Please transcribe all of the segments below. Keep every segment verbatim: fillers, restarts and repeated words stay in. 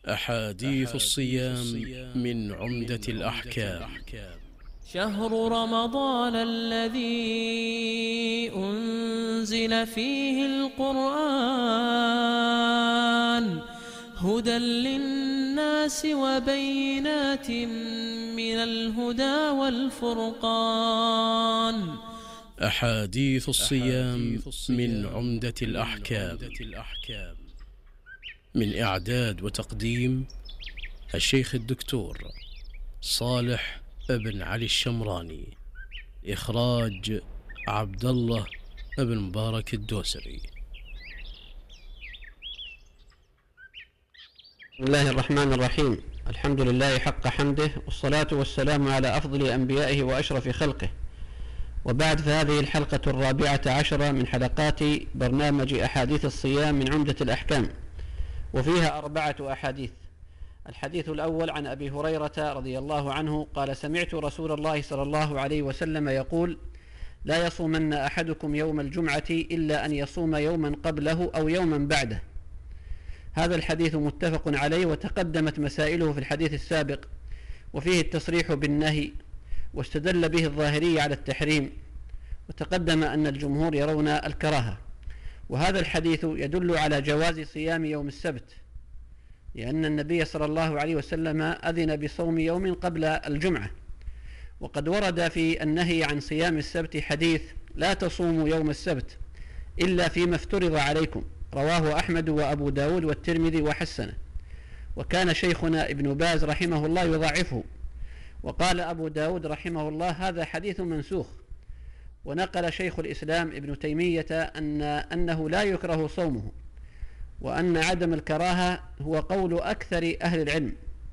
أحاديث الصيام من عمدة الأحكام. شهر رمضان الذي أنزل فيه القرآن هدى للناس وبينات من الهدى والفرقان. أحاديث الصيام من عمدة الأحكام، من إعداد وتقديم الشيخ الدكتور صالح ابن علي الشمراني، إخراج عبد الله ابن مبارك الدوسري. بسم الله الرحمن الرحيم. الحمد لله حق حمده، والصلاة والسلام على أفضل أنبيائه وأشرف خلقه، وبعد، فهذه الحلقة الرابعة عشرة من حلقات برنامج أحاديث الصيام من عمدة الأحكام، وفيها أربعة أحاديث. الحديث الأول عن أبي هريرة رضي الله عنه قال: سمعت رسول الله صلى الله عليه وسلم يقول: لا يصومن أحدكم يوم الجمعة إلا أن يصوم يوما قبله أو يوما بعده. هذا الحديث متفق عليه، وتقدمت مسائله في الحديث السابق، وفيه التصريح بالنهي، واستدل به الظاهري على التحريم، وتقدم أن الجمهور يرون الكراهة. وهذا الحديث يدل على جواز صيام يوم السبت، لأن النبي صلى الله عليه وسلم أذن بصوم يوم قبل الجمعة. وقد ورد في النهي عن صيام السبت حديث: لا تصوموا يوم السبت إلا فيما افترض عليكم، رواه أحمد وأبو داود والترمذي وحسنه. وكان شيخنا ابن باز رحمه الله يضعفه، وقال أبو داود رحمه الله: هذا حديث منسوخ. ونقل شيخ الإسلام ابن تيمية أن أنه لا يكره صومه، وأن عدم الكراهة هو قول أكثر أهل العلم.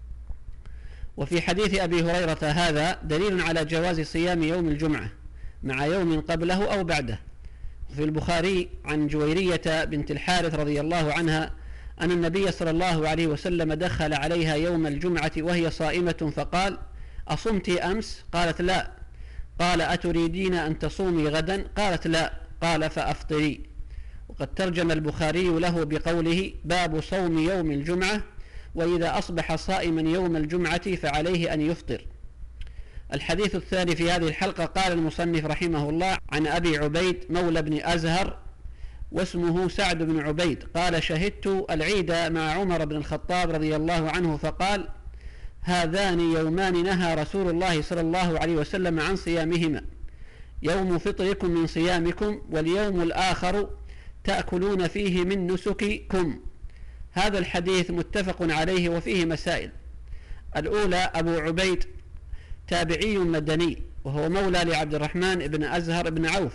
وفي حديث أبي هريرة هذا دليل على جواز صيام يوم الجمعة مع يوم قبله أو بعده. وفي البخاري عن جويرية بنت الحارث رضي الله عنها أن النبي صلى الله عليه وسلم دخل عليها يوم الجمعة وهي صائمة فقال: أصمت أمس؟ قالت: لا. قال: أتريدين أن تصومي غدا؟ قالت: لا. قال: فأفطري. وقد ترجم البخاري له بقوله: باب صوم يوم الجمعة، وإذا أصبح صائما يوم الجمعة فعليه أن يفطر. الحديث الثاني في هذه الحلقة قال المصنف رحمه الله: عن أبي عبيد مولى بن أزهر، واسمه سعد بن عبيد، قال: شهدت العيد مع عمر بن الخطاب رضي الله عنه فقال: هذان يومان نهى رسول الله صلى الله عليه وسلم عن صيامهما، يوم فطركم من صيامكم، واليوم الآخر تأكلون فيه من نسككم. هذا الحديث متفق عليه، وفيه مسائل. الأولى: أبو عبيد تابعي مدني، وهو مولى لعبد الرحمن بن أزهر بن عوف،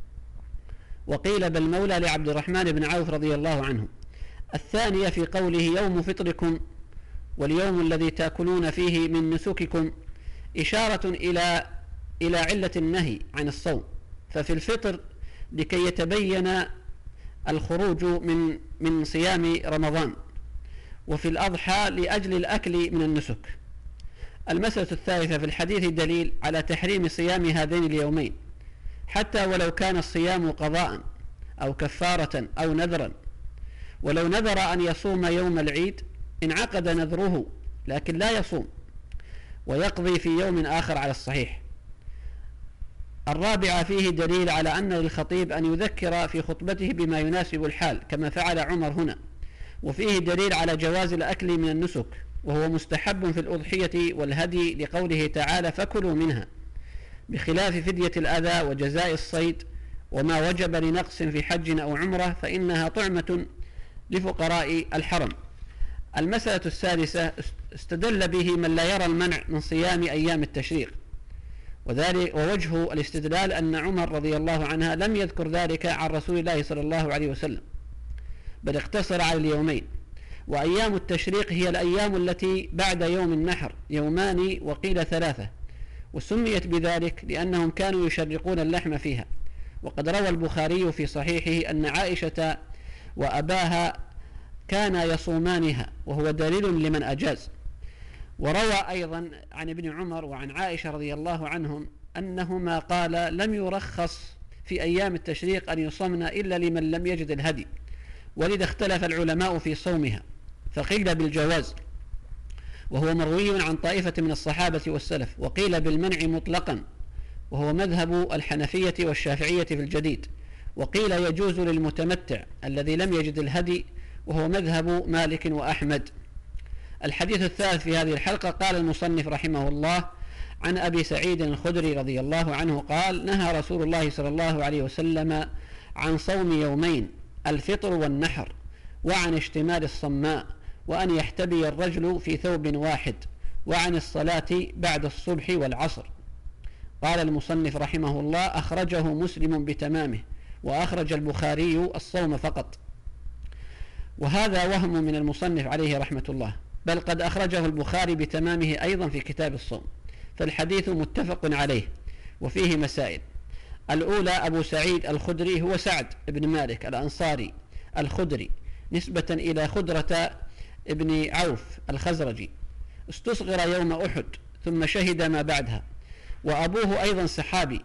وقيل بل مولى لعبد الرحمن بن عوف رضي الله عنه. الثانية في قوله يوم فطركم واليوم الذي تأكلون فيه من نسككم إشارة إلى إلى علة النهي عن الصوم، ففي الفطر لكي يتبين الخروج من من صيام رمضان، وفي الأضحى لأجل الأكل من النسك. المسألة الثالثة: في الحديث دليل على تحريم صيام هذين اليومين، حتى ولو كان الصيام قضاء أو كفارة أو نذرا. ولو نذر أن يصوم يوم العيد انعقد نذره، لكن لا يصوم، ويقضي في يوم آخر على الصحيح. الرابعة: فيه دليل على أن للخطيب أن يذكر في خطبته بما يناسب الحال، كما فعل عمر هنا. وفيه دليل على جواز الأكل من النسك، وهو مستحب في الأضحية والهدي، لقوله تعالى: فكلوا منها، بخلاف فدية الأذى وجزاء الصيد، وما وجب لنقص في حج أو عمرة فإنها طعمة لفقراء الحرم. المسألة السادسة: استدل به من لا يرى المنع من صيام أيام التشريق، وذلك ووجه الاستدلال أن عمر رضي الله عنها لم يذكر ذلك عن رسول الله صلى الله عليه وسلم، بل اقتصر على اليومين. وأيام التشريق هي الأيام التي بعد يوم النحر، يومان وقيل ثلاثة، وسميت بذلك لأنهم كانوا يشرقون اللحم فيها. وقد روى البخاري في صحيحه أن عائشة وأباها كانا يصومانها، وهو دليل لمن أجاز. وروى أيضا عن ابن عمر وعن عائشة رضي الله عنهم أنهما قال: لم يرخص في أيام التشريق أن يصومن إلا لمن لم يجد الهدي، ولذا اختلف العلماء في صومها، فقيل بالجواز، وهو مروي عن طائفة من الصحابة والسلف، وقيل بالمنع مطلقا، وهو مذهب الحنفية والشافعية في الجديد، وقيل يجوز للمتمتع الذي لم يجد الهدي، وهو مذهب مالك وأحمد. الحديث الثالث في هذه الحلقة قال المصنف رحمه الله: عن أبي سعيد الخدري رضي الله عنه قال: نهى رسول الله صلى الله عليه وسلم عن صوم يومين، الفطر والنحر، وعن اشتمال الصماء، وأن يحتبي الرجل في ثوب واحد، وعن الصلاة بعد الصبح والعصر. قال المصنف رحمه الله: أخرجه مسلم بتمامه، وأخرج البخاري الصوم فقط. وهذا وهم من المصنف عليه رحمة الله، بل قد أخرجه البخاري بتمامه أيضا في كتاب الصوم، فالحديث متفق عليه وفيه مسائل. الأولى: أبو سعيد الخدري هو سعد بن مالك الأنصاري الخدري نسبة إلى خدرة ابن عوف الخزرجي، استصغر يوم أحد ثم شهد ما بعدها، وأبوه أيضا صحابي،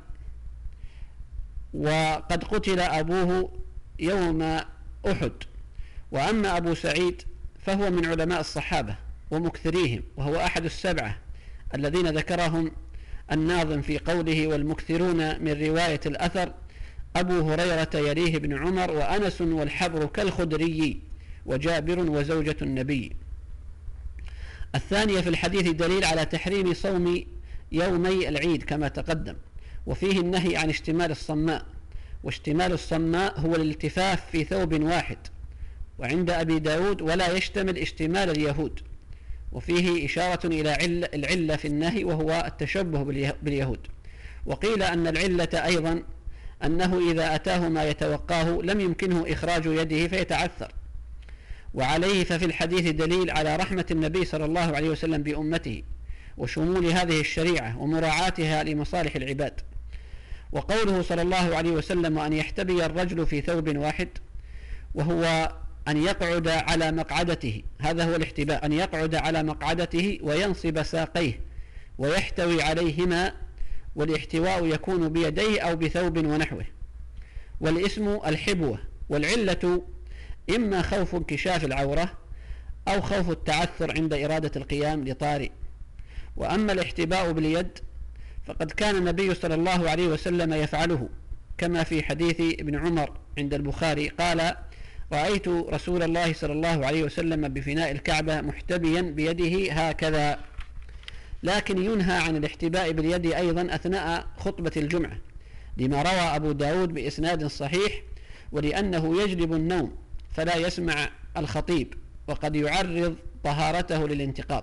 وقد قتل أبوه يوم أحد. وأما أبو سعيد فهو من علماء الصحابة ومكثريهم، وهو أحد السبعة الذين ذكرهم الناظم في قوله: والمكثرون من رواية الأثر أبو هريرة يليه ابن عمر، وأنس والحبر كالخدري، وجابر وزوجة النبي. الثانية: في الحديث دليل على تحريم صوم يومي العيد كما تقدم، وفيه النهي عن اشتمال الصماء، واشتمال الصماء هو الالتفاف في ثوب واحد، وعند أبي داود: ولا يشتمل اشتمال اليهود، وفيه إشارة إلى العلة في النهي، وهو التشبه باليهود. وقيل أن العلة أيضا أنه إذا أتاه ما يتوقاه لم يمكنه إخراج يده فيتعثر. وعليه ففي الحديث دليل على رحمة النبي صلى الله عليه وسلم بأمته، وشمول هذه الشريعة ومراعاتها لمصالح العباد. وقوله صلى الله عليه وسلم: وأن يحتبي الرجل في ثوب واحد، وهو أن يقعد على مقعدته، هذا هو الاحتباء، أن يقعد على مقعدته وينصب ساقيه ويحتوي عليهما، والاحتواء يكون بيديه أو بثوب ونحوه. والاسم الحبوة، والعلة إما خوف انكشاف العورة أو خوف التعثر عند إرادة القيام لطارئ. وأما الاحتباء باليد فقد كان النبي صلى الله عليه وسلم يفعله، كما في حديث ابن عمر عند البخاري قال: رأيت رسول الله صلى الله عليه وسلم بفناء الكعبة محتبيا بيده هكذا. لكن ينهى عن الاحتباء باليد أيضا أثناء خطبة الجمعة، لما روى أبو داود بإسناد صحيح، ولأنه يجلب النوم فلا يسمع الخطيب، وقد يعرض طهارته للانتقاض.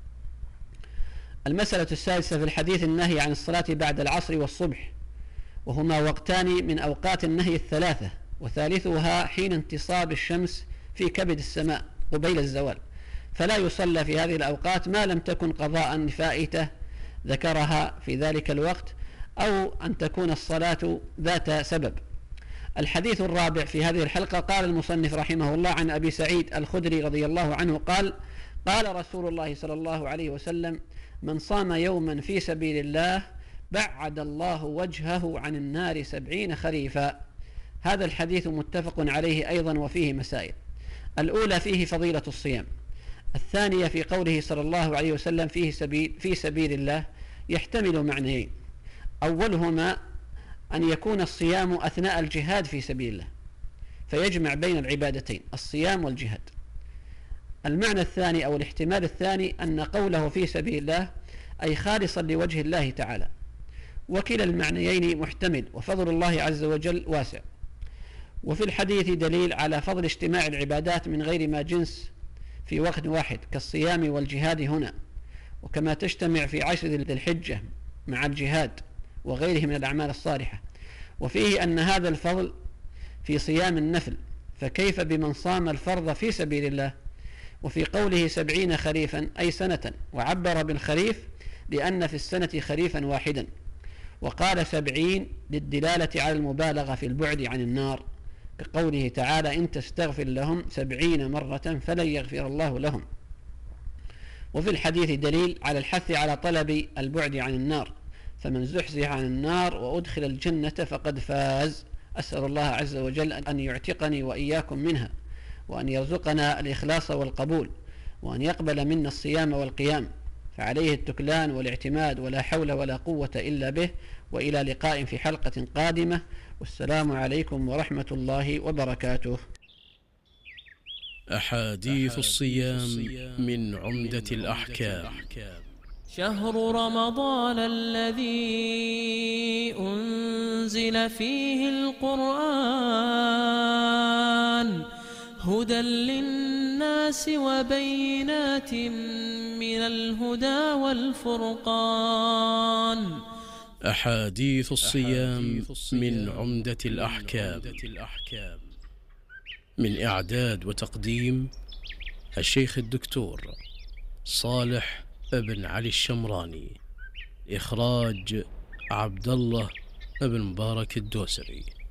المسألة السادسة في الحديث النهي عن الصلاة بعد العصر والصبح، وهما وقتان من أوقات النهي الثلاثة، وثالثها حين انتصاب الشمس في كبد السماء قبيل الزوال، فلا يصلى في هذه الأوقات ما لم تكن قضاء فائتة ذكرها في ذلك الوقت، أو أن تكون الصلاة ذات سبب. الحديث الرابع في هذه الحلقة قال المصنف رحمه الله: عن أبي سعيد الخدري رضي الله عنه قال: قال رسول الله صلى الله عليه وسلم: من صام يوما في سبيل الله بعد الله وجهه عن النار سبعين خريفا. هذا الحديث متفق عليه أيضا، وفيه مسائل. الأولى: فيه فضيلة الصيام. الثانية: في قوله صلى الله عليه وسلم فيه سبيل في سبيل الله، يحتمل معنيين: أولهما أن يكون الصيام أثناء الجهاد في سبيل الله، فيجمع بين العبادتين الصيام والجهاد. المعنى الثاني أو الاحتمال الثاني أن قوله في سبيل الله أي خالصا لوجه الله تعالى. وكلا المعنيين محتمل، وفضل الله عز وجل واسع. وفي الحديث دليل على فضل اجتماع العبادات من غير ما جنس في وقت واحد كالصيام والجهاد هنا، وكما تجتمع في عشر ذي الحجة مع الجهاد وغيره من الأعمال الصالحة. وفيه أن هذا الفضل في صيام النفل، فكيف بمن صام الفرض في سبيل الله؟ وفي قوله سبعين خريفا أي سنة، وعبر بالخريف لأن في السنة خريفا واحدا، وقال سبعين للدلالة على المبالغة في البعد عن النار، كقوله تعالى: إن تستغفر لهم سبعين مرة فلن يغفر الله لهم. وفي الحديث دليل على الحث على طلب البعد عن النار، فمن زحزح عن النار وأدخل الجنة فقد فاز. أسأل الله عز وجل أن يعتقني وإياكم منها، وأن يرزقنا الإخلاص والقبول. وأن يقبل منا الصيام والقيام، فعليه التكلان والاعتماد، ولا حول ولا قوة إلا به. وإلى لقاء في حلقة قادمة، والسلام عليكم ورحمة الله وبركاته. أحاديث الصيام من عمدة الأحكام. شهر رمضان الذي أنزل فيه القرآن هدى للناس وبينات من الهدى والفرقان. أحاديث الصيام من عمدة الأحكام، من إعداد وتقديم الشيخ الدكتور صالح ابن علي الشمراني، إخراج عبد الله بن مبارك الدوسري.